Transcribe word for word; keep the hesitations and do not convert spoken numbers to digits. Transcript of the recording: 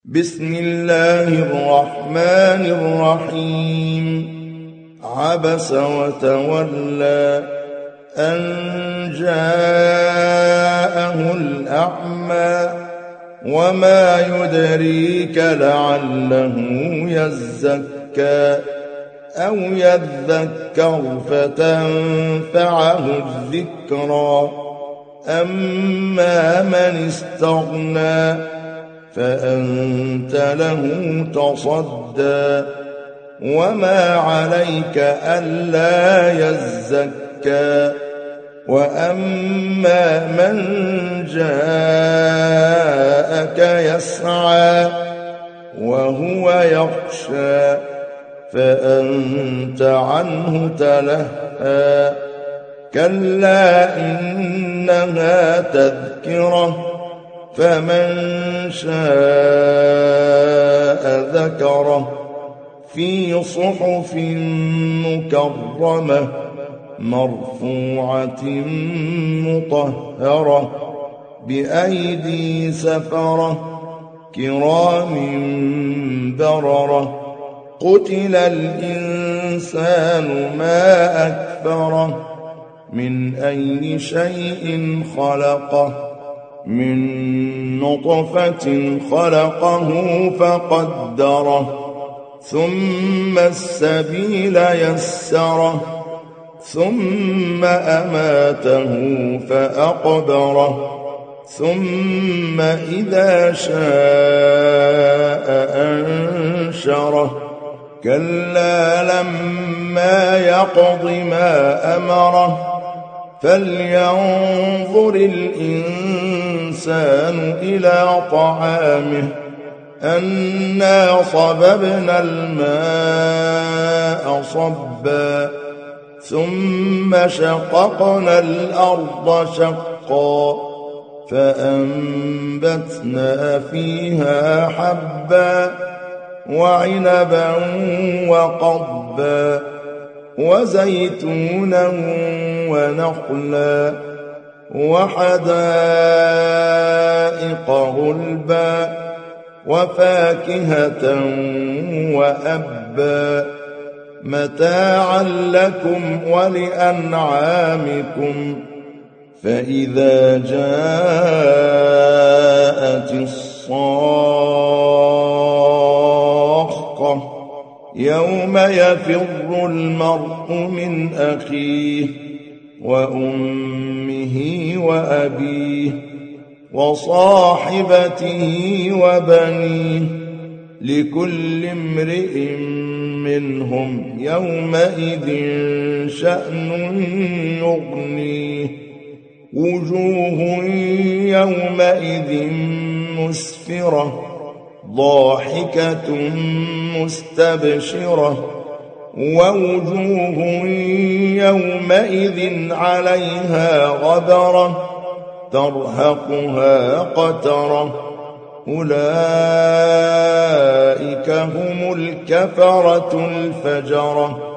بسم الله الرحمن الرحيم. عبس وتولى أن جاءه الأعمى وما يدريك لعله يزكى أو يذكر فتنفعه الذكرى. أما من استغنى فأنت له تصدى وما عليك ألا يزكى. وأما من جاءك يسعى وهو يخشى فأنت عنه تلهى. كلا إنها تذكرة فمن شاء ذكره في صحف مكرمة مرفوعة مطهرة بأيدي سفرة كرام بررة. قتل الإنسان ما أكفره من أي شيء خلقه من نطفة خلقه فقدره ثم السبيل يسره ثم أماته فأقبره ثم إذا شاء أنشره. كلا لما يقض ما أمره فلينظر الإنسان إلى طعامه أنا صببنا الماء صبا ثم شققنا الأرض شقا فأنبتنا فيها حبا وعنبا وقضبا وزيتونا ونخلا وحدائق غلبا وفاكهة وأبا متاعا لكم ولأنعامكم. فإذا جاءت الصاخة يوم يفر المرء من أخيه وأمه وأبيه وصاحبته وبنيه لكل امرئ منهم يومئذ شأن يغنيه. وجوه يومئذ مسفرة ضاحكة مستبشرة ووجوه يومئذ عليها غبرة ترهقها قترة. أولئك هم الكفرة الفجرة.